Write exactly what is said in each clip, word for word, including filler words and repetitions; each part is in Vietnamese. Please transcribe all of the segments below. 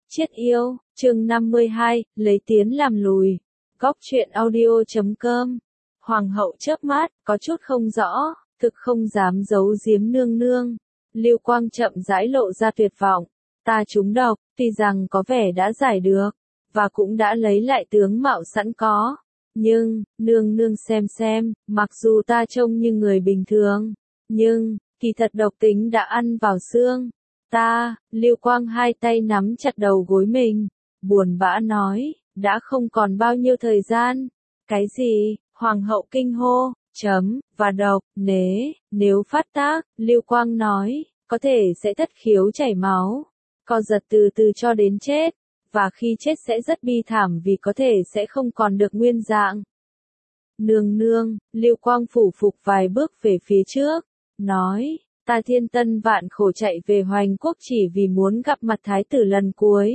Chiết yêu, chương năm mươi hai, lấy tiến làm lùi. Góc truyện audio chấm com. Hoàng hậu chớp mắt, có chút không rõ, thực không dám giấu giếm nương nương. Lưu Quang chậm rãi lộ ra tuyệt vọng. Ta trúng độc, tuy rằng có vẻ đã giải được, và cũng đã lấy lại tướng mạo sẵn có. Nhưng, nương nương xem xem, mặc dù ta trông như người bình thường, nhưng, kỳ thật độc tính đã ăn vào xương. Ta, Lưu Quang hai tay nắm chặt đầu gối mình, buồn bã nói, đã không còn bao nhiêu thời gian. Cái gì? Hoàng hậu kinh hô, chấm, và độc, nế, nếu phát tác, Lưu Quang nói, có thể sẽ thất khiếu chảy máu, co giật từ từ cho đến chết, và khi chết sẽ rất bi thảm vì có thể sẽ không còn được nguyên dạng. Nương nương, Lưu Quang phủ phục vài bước về phía trước, nói, ta thiên tân vạn khổ chạy về Hoành Quốc chỉ vì muốn gặp mặt thái tử lần cuối.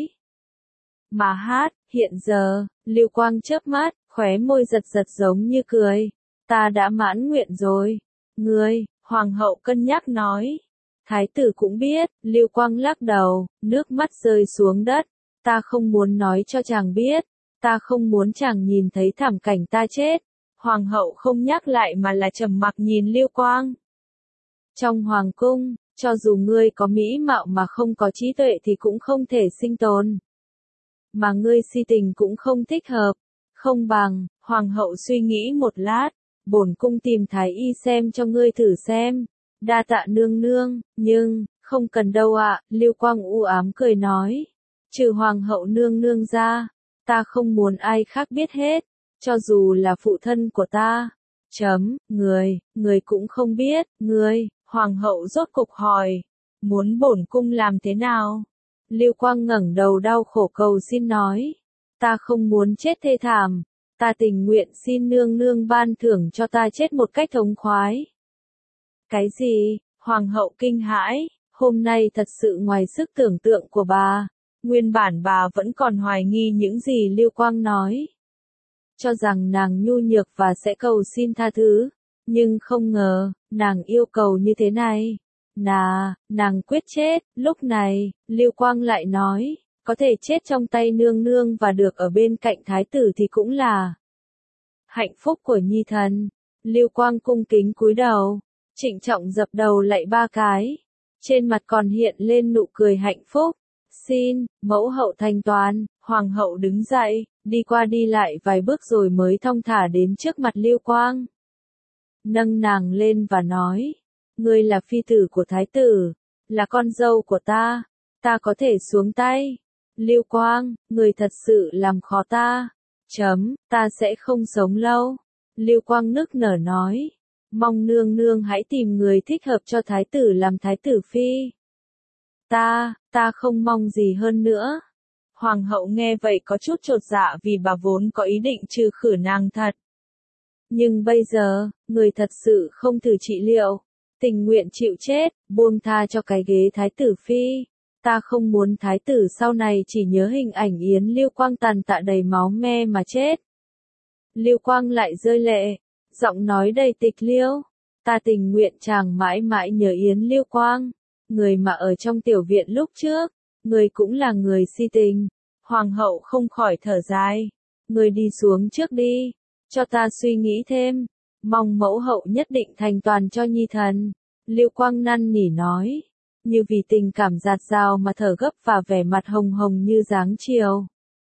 Mà hát, hiện giờ, Lưu Quang chớp mắt, khóe môi giật giật giống như cười. Ta đã mãn nguyện rồi. Ngươi, hoàng hậu cân nhắc nói. Thái tử cũng biết, Lưu Quang lắc đầu, nước mắt rơi xuống đất. Ta không muốn nói cho chàng biết. Ta không muốn chàng nhìn thấy thảm cảnh ta chết. Hoàng hậu không nhắc lại mà là trầm mặc nhìn Lưu Quang. Trong hoàng cung, cho dù ngươi có mỹ mạo mà không có trí tuệ thì cũng không thể sinh tồn. Mà ngươi si tình cũng không thích hợp. Không bằng, hoàng hậu suy nghĩ một lát, bổn cung tìm thái y xem cho ngươi thử xem. Đa tạ nương nương, nhưng, không cần đâu ạ, Lưu Quang u ám cười nói. Trừ hoàng hậu nương nương ra, ta không muốn ai khác biết hết, cho dù là phụ thân của ta. Chấm, người, người cũng không biết, người, hoàng hậu rốt cục hỏi, muốn bổn cung làm thế nào? Lưu Quang ngẩng đầu đau khổ cầu xin nói, ta không muốn chết thê thảm, ta tình nguyện xin nương nương ban thưởng cho ta chết một cách thống khoái. Cái gì? Hoàng hậu kinh hãi, hôm nay thật sự ngoài sức tưởng tượng của bà, nguyên bản bà vẫn còn hoài nghi những gì Lưu Quang nói. Cho rằng nàng nhu nhược và sẽ cầu xin tha thứ, nhưng không ngờ, nàng yêu cầu như thế này. Nà, nàng quyết chết, lúc này, Lưu Quang lại nói, có thể chết trong tay nương nương và được ở bên cạnh thái tử thì cũng là hạnh phúc của nhi thần. Lưu Quang cung kính cúi đầu, trịnh trọng dập đầu lạy ba cái, trên mặt còn hiện lên nụ cười hạnh phúc. Xin, mẫu hậu thành toàn. Hoàng hậu đứng dậy, đi qua đi lại vài bước rồi mới thong thả đến trước mặt Lưu Quang. Nâng nàng lên và nói, ngươi là phi tử của thái tử, là con dâu của ta, ta có thể xuống tay. Lưu Quang, ngươi thật sự làm khó ta. Chấm, ta sẽ không sống lâu. Lưu Quang nức nở nói, mong nương nương hãy tìm người thích hợp cho thái tử làm thái tử phi. Ta, ta không mong gì hơn nữa. Hoàng hậu nghe vậy có chút chột dạ vì bà vốn có ý định trừ khử nàng thật. Nhưng bây giờ, người thật sự không thử trị liệu, tình nguyện chịu chết, buông tha cho cái ghế thái tử phi. Ta không muốn thái tử sau này chỉ nhớ hình ảnh Yến Lưu Quang tàn tạ đầy máu me mà chết. Lưu Quang lại rơi lệ, giọng nói đầy tịch liêu. Ta tình nguyện chàng mãi mãi nhớ Yến Lưu Quang, người mà ở trong tiểu viện lúc trước, người cũng là người si tình. Hoàng hậu không khỏi thở dài. Người đi xuống trước đi, cho ta suy nghĩ thêm, mong mẫu hậu nhất định thành toàn cho nhi thần. Lưu Quang năn nỉ nói, như vì tình cảm dạt dào mà thở gấp và vẻ mặt hồng hồng như dáng chiều.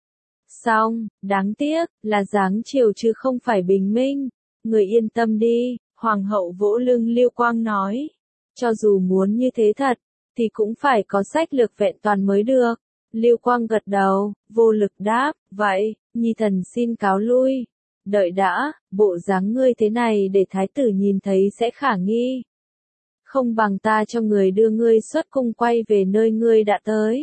Xong, đáng tiếc, là dáng chiều chứ không phải bình minh. Người yên tâm đi, hoàng hậu vỗ lưng Lưu Quang nói. Cho dù muốn như thế thật, thì cũng phải có sách lược vẹn toàn mới được. Lưu Quang gật đầu, vô lực đáp, vậy, nhi thần xin cáo lui. Đợi đã, bộ dáng ngươi thế này để thái tử nhìn thấy sẽ khả nghi. Không bằng ta cho người đưa ngươi xuất cung quay về nơi ngươi đã tới.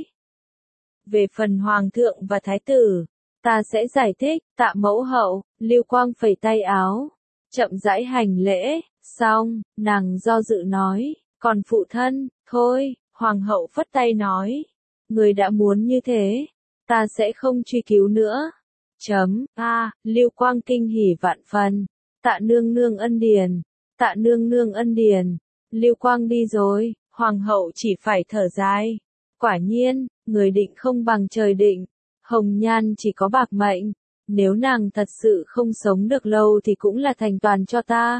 Về phần hoàng thượng và thái tử, ta sẽ giải thích. Tạ mẫu hậu. Lưu Quang phẩy tay áo, chậm rãi hành lễ. Xong, nàng do dự nói, còn phụ thân, thôi. Hoàng hậu phất tay nói, người đã muốn như thế, ta sẽ không truy cứu nữa. Chấm, a, à, Lưu Quang kinh hỉ vạn phần. Tạ nương nương ân điển, tạ nương nương ân điển. Lưu Quang đi rồi, hoàng hậu chỉ phải thở dài. Quả nhiên, người định không bằng trời định. Hồng Nhan chỉ có bạc mệnh. Nếu nàng thật sự không sống được lâu thì cũng là thành toàn cho ta.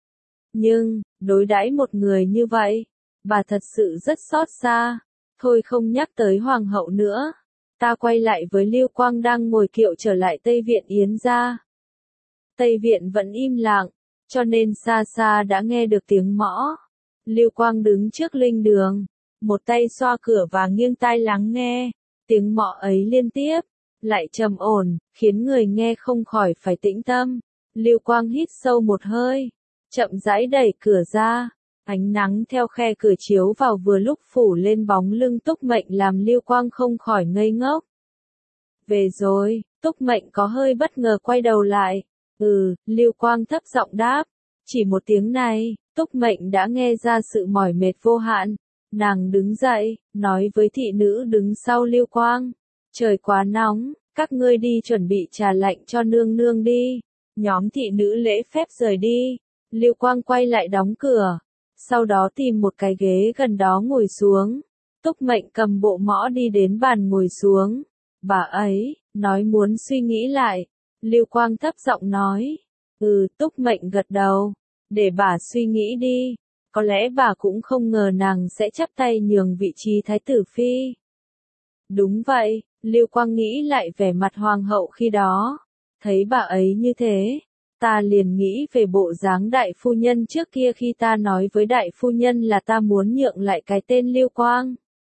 Nhưng, đối đãi một người như vậy, bà thật sự rất xót xa. Thôi không nhắc tới hoàng hậu nữa. Ta quay lại với Lưu Quang đang ngồi kiệu trở lại Tây Viện Yến gia. Tây Viện vẫn im lặng, cho nên xa xa đã nghe được tiếng mõ. Lưu Quang đứng trước linh đường, một tay xoa cửa và nghiêng tai lắng nghe. Tiếng mõ ấy liên tiếp, lại trầm ổn, khiến người nghe không khỏi phải tĩnh tâm. Lưu Quang hít sâu một hơi, chậm rãi đẩy cửa ra. Ánh nắng theo khe cửa chiếu vào vừa lúc phủ lên bóng lưng Túc Mệnh làm Lưu Quang không khỏi ngây ngốc. Về rồi, Túc Mệnh có hơi bất ngờ quay đầu lại. Ừ, Lưu Quang thấp giọng đáp. Chỉ một tiếng này, Túc Mệnh đã nghe ra sự mỏi mệt vô hạn. Nàng đứng dậy, nói với thị nữ đứng sau Lưu Quang. Trời quá nóng, các ngươi đi chuẩn bị trà lạnh cho nương nương đi. Nhóm thị nữ lễ phép rời đi. Lưu Quang quay lại đóng cửa. Sau đó tìm một cái ghế gần đó ngồi xuống. Túc Mệnh cầm bộ mõ đi đến bàn ngồi xuống. Bà ấy, nói muốn suy nghĩ lại. Lưu Quang thấp giọng nói. Ừ, Túc Mệnh gật đầu. Để bà suy nghĩ đi. Có lẽ bà cũng không ngờ nàng sẽ chắp tay nhường vị trí thái tử phi. Đúng vậy, Lưu Quang nghĩ lại vẻ mặt hoàng hậu khi đó. Thấy bà ấy như thế, ta liền nghĩ về bộ dáng đại phu nhân trước kia khi ta nói với đại phu nhân là ta muốn nhượng lại cái tên Lưu Quang.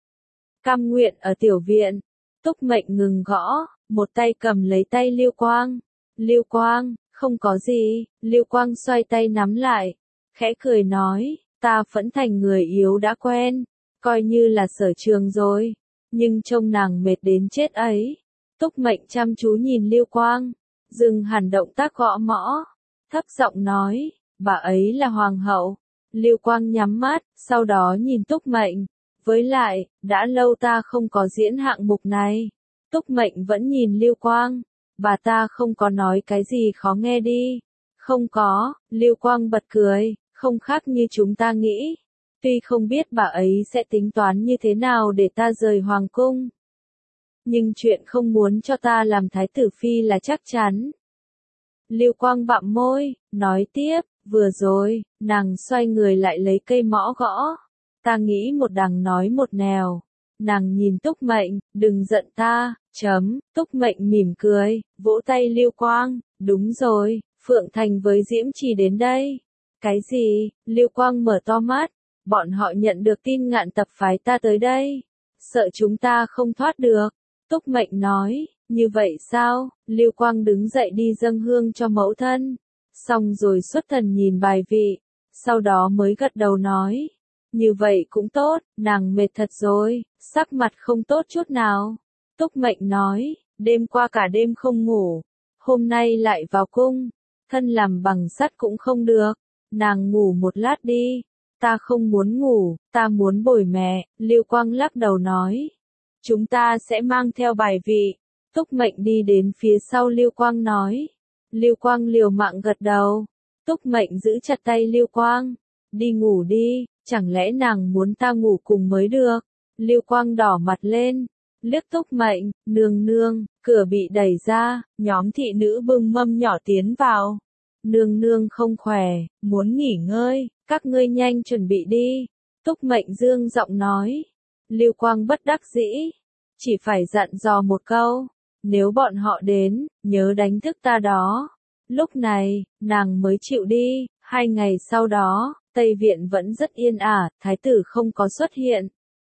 Cam nguyện ở tiểu viện, Túc Mệnh ngừng gõ, một tay cầm lấy tay Lưu Quang. Lưu Quang, không có gì, Lưu Quang xoay tay nắm lại, khẽ cười nói, ta phẫn thành người yếu đã quen, coi như là sở trường rồi, nhưng trông nàng mệt đến chết ấy. Túc Mệnh chăm chú nhìn Lưu Quang, dừng hẳn động tác gõ mõ, thấp giọng nói, bà ấy là hoàng hậu. Lưu Quang nhắm mắt, sau đó nhìn Túc Mệnh, với lại, đã lâu ta không có diễn hạng mục này. Túc Mệnh vẫn nhìn Lưu Quang, bà ta không có nói cái gì khó nghe đi. Không có, Lưu Quang bật cười, không khác như chúng ta nghĩ. Tuy không biết bà ấy sẽ tính toán như thế nào để ta rời hoàng cung. Nhưng chuyện không muốn cho ta làm thái tử phi là chắc chắn. Lưu Quang bặm môi, nói tiếp, vừa rồi, nàng xoay người lại lấy cây mõ gõ. Ta nghĩ một đằng nói một nẻo. Nàng nhìn Túc Mệnh, đừng giận ta, chấm, Túc Mệnh mỉm cười, vỗ tay Lưu Quang, đúng rồi, Phượng Thành với Diễm Trì đến đây. Cái gì? Lưu Quang mở to mắt, bọn họ nhận được tin Ngạn Tập phái ta tới đây. Sợ chúng ta không thoát được. Túc Mệnh nói, như vậy sao? Lưu Quang đứng dậy đi dâng hương cho mẫu thân. Xong rồi xuất thần nhìn bài vị, sau đó mới gật đầu nói. Như vậy cũng tốt, nàng mệt thật rồi, sắc mặt không tốt chút nào. Túc Mệnh nói, đêm qua cả đêm không ngủ, hôm nay lại vào cung, thân làm bằng sắt cũng không được, nàng ngủ một lát đi. Ta không muốn ngủ, ta muốn bồi mẹ. Lưu Quang lắc đầu nói, chúng ta sẽ mang theo bài vị. Túc Mệnh đi đến phía sau Lưu Quang nói. Lưu Quang liều mạng gật đầu. Túc Mệnh giữ chặt tay Lưu Quang, đi ngủ đi. Chẳng lẽ nàng muốn ta ngủ cùng mới được? Lưu Quang đỏ mặt lên, liếc Túc Mệnh, nương nương, cửa bị đẩy ra, nhóm thị nữ bưng mâm nhỏ tiến vào. Nương nương không khỏe, muốn nghỉ ngơi, các ngươi nhanh chuẩn bị đi. Túc Mệnh dương giọng nói. Lưu Quang bất đắc dĩ, chỉ phải dặn dò một câu, nếu bọn họ đến, nhớ đánh thức ta đó. Lúc này, nàng mới chịu đi. Hai ngày sau đó, Tây Viện vẫn rất yên ả, thái tử không có xuất hiện.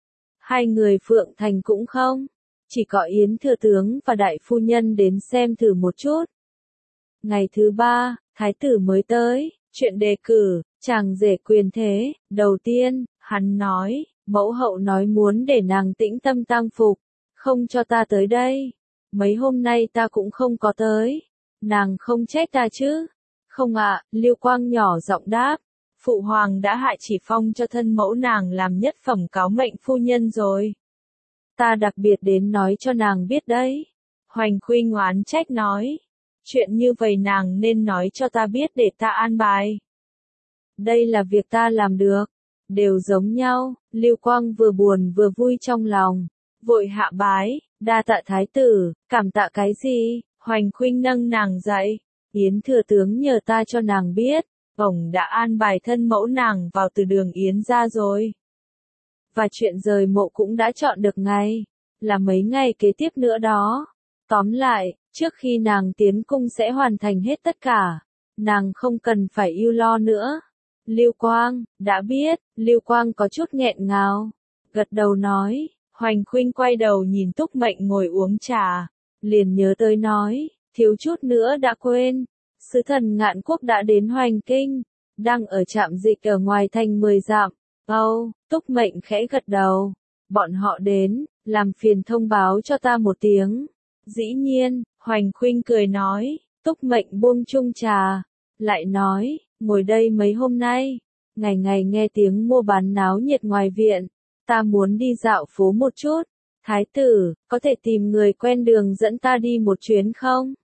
Hai người Phượng Thành cũng không, chỉ có Yến thừa tướng và đại phu nhân đến xem thử một chút. Ngày thứ ba, thái tử mới tới, chuyện đề cử, chàng rể quyền thế. Đầu tiên, hắn nói, mẫu hậu nói muốn để nàng tĩnh tâm tang phục, không cho ta tới đây. Mấy hôm nay ta cũng không có tới, nàng không trách ta chứ? Không ạ, à, Lưu Quang nhỏ giọng đáp. Phụ hoàng đã hạ chỉ phong cho thân mẫu nàng làm nhất phẩm cáo mệnh phu nhân rồi. Ta đặc biệt đến nói cho nàng biết đấy. Hoành Khuynh oán trách nói. Chuyện như vậy nàng nên nói cho ta biết để ta an bài. Đây là việc ta làm được. đều giống nhau, Lưu Quang vừa buồn vừa vui trong lòng, vội hạ bái, đa tạ thái tử, cảm tạ cái gì, Hoành Khuynh nâng nàng dậy, Yến thừa tướng nhờ ta cho nàng biết, ổng đã an bài thân mẫu nàng vào từ đường Yến ra rồi. Và chuyện rời mộ cũng đã chọn được ngày, là mấy ngày kế tiếp nữa đó. Tóm lại, trước khi nàng tiến cung sẽ hoàn thành hết tất cả, nàng không cần phải ưu lo nữa. Lưu Quang, đã biết, Lưu Quang có chút nghẹn ngào, gật đầu nói, Hoành Khuynh quay đầu nhìn Túc Mệnh ngồi uống trà, liền nhớ tới nói, thiếu chút nữa đã quên, sứ thần Ngạn Quốc đã đến Hoành Kinh, đang ở trạm dịch ở ngoài thành mười dặm. Âu, Túc Mệnh khẽ gật đầu, bọn họ đến, làm phiền thông báo cho ta một tiếng. Dĩ nhiên, Hoành Khuynh cười nói, Túc Mệnh buông chung trà, lại nói, ngồi đây mấy hôm nay, ngày ngày nghe tiếng mua bán náo nhiệt ngoài viện, ta muốn đi dạo phố một chút, thái tử, có thể tìm người quen đường dẫn ta đi một chuyến không?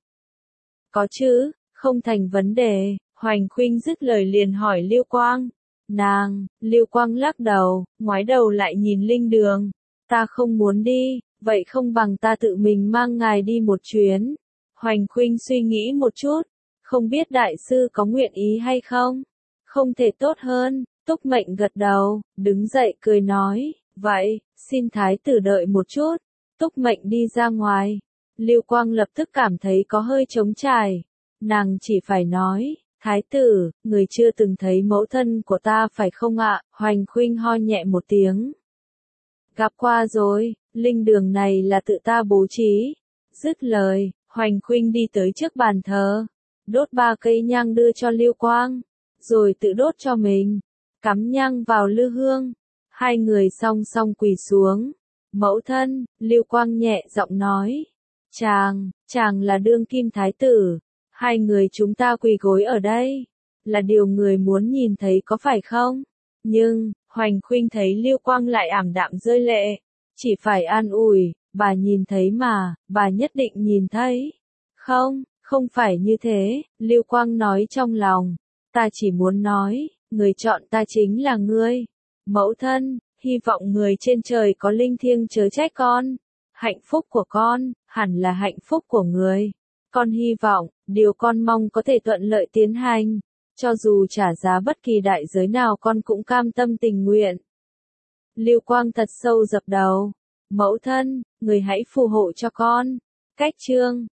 Có chứ, không thành vấn đề, Hoành Khuynh dứt lời liền hỏi Lưu Quang. Nàng, Lưu Quang lắc đầu, ngoái đầu lại nhìn Linh Đường, ta không muốn đi, vậy không bằng ta tự mình mang ngài đi một chuyến. Hoành Khuynh suy nghĩ một chút, không biết đại sư có nguyện ý hay không? Không thể tốt hơn, Túc Mệnh gật đầu, đứng dậy cười nói, vậy, xin thái tử đợi một chút. Túc Mệnh đi ra ngoài, Lưu Quang lập tức cảm thấy có hơi trống trải, nàng chỉ phải nói, thái tử, người chưa từng thấy mẫu thân của ta phải không ạ? Hoành Khuynh ho nhẹ một tiếng. Gặp qua rồi, linh đường này là tự ta bố trí. Dứt lời, Hoành Khuynh đi tới trước bàn thờ, đốt ba cây nhang đưa cho Lưu Quang, rồi tự đốt cho mình, cắm nhang vào lư hương. Hai người song song quỳ xuống. Mẫu thân, Lưu Quang nhẹ giọng nói, chàng, chàng là đương kim thái tử. Hai người chúng ta quỳ gối ở đây, là điều người muốn nhìn thấy có phải không? Nhưng, Hoành Khuynh thấy Lưu Quang lại ảm đạm rơi lệ, chỉ phải an ủi, bà nhìn thấy mà, bà nhất định nhìn thấy. Không, không phải như thế, Lưu Quang nói trong lòng, ta chỉ muốn nói, người chọn ta chính là ngươi. Mẫu thân, hy vọng người trên trời có linh thiêng chớ trách con. Hạnh phúc của con, hẳn là hạnh phúc của người. Con hy vọng, điều con mong có thể thuận lợi tiến hành, cho dù trả giá bất kỳ đại giới nào con cũng cam tâm tình nguyện. Lưu Quang thật sâu dập đầu, mẫu thân, người hãy phù hộ cho con. Cách chương